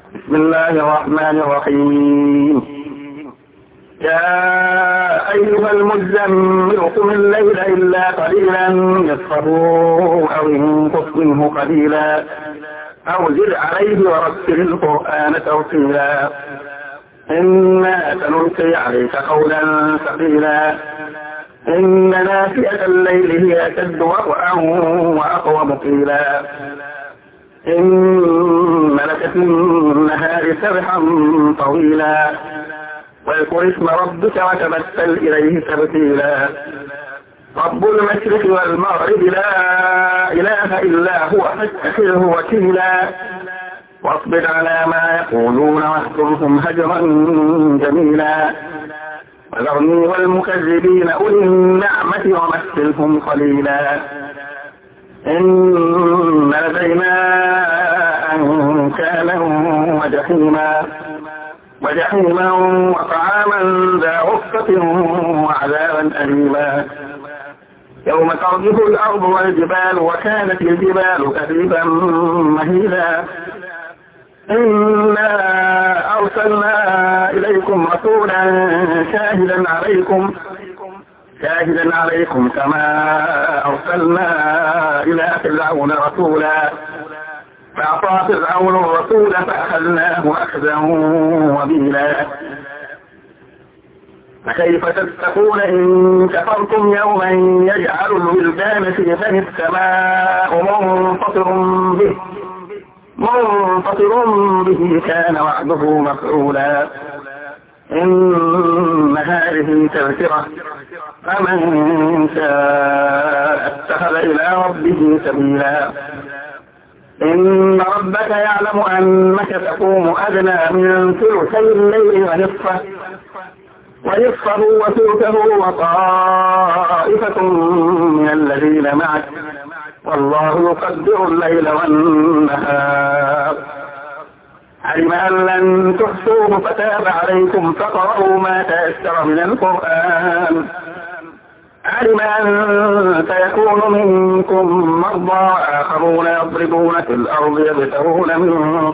بسم الله الرحمن الرحيم. يا أيها المزمل قم الليل إلا قليلا نصفه أو انقص منه قليلا أو زد عليه ورتل القرآن ترتيلا إنا سنلقي عليك قولا ثقيلا إن نافئة الليل هي أشد وطئا وأقوم قيلا إن لك في النهار سبحا طويلا واذكر اسم ربك وتبتل إليه تبتيلا رب المشرق والمغرب لا إله إلا هو فاتخذه وكيلا واصبر على ما يقولون واهجرهم هجرا جميلا وذرني والمكذبين أولي النعمة ومثلهم قليلا إن لدينا أنكالا وجحيما وطعاما ذا غصة وعذابا أليما يوم ترجف الأرض والجبال وكانت الجبال كثيبا مهيلا إنا أرسلنا إليكم رسولا شاهدا عليكم كما أرسلنا إلى فرعون رسولا فأعطى فرعون الرسول فأخذناه أخذا وبيلا فكيف تتقون إن كفرتم يوما يجعل الولدان في فم السماء منفطر به كان وعده مفعولا إن هذه تذكرة فمن شاء اتخذ إلى ربه سبيلا إن ربك يعلم أنك تقوم أدنى من ثلثي الليل ونصفه وثلثه وطائفة من الذين معك والله يقدر الليل والنهار علم أن لن تحصوه فتاب عليكم فقرأوا ما تيسر من القرآن علم أن سيكون منكم مرضى آخرون يضربون في الأرض يبتغون من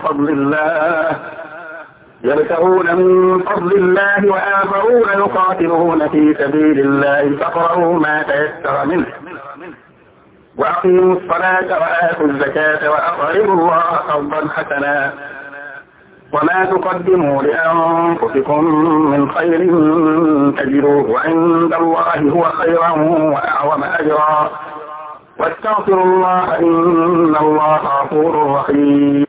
فضل الله وآخرون يقاتلون في سبيل الله فقرأوا ما تيسر منه وأقيموا الصلاة وآتوا الزكاة وأقرضوا الله قرضا حسنا وما تقدموا لأنفسكم من خير تجدوه عند الله هو خيرا وأعظم أجرا واستغفروا الله إن الله غفور رحيم.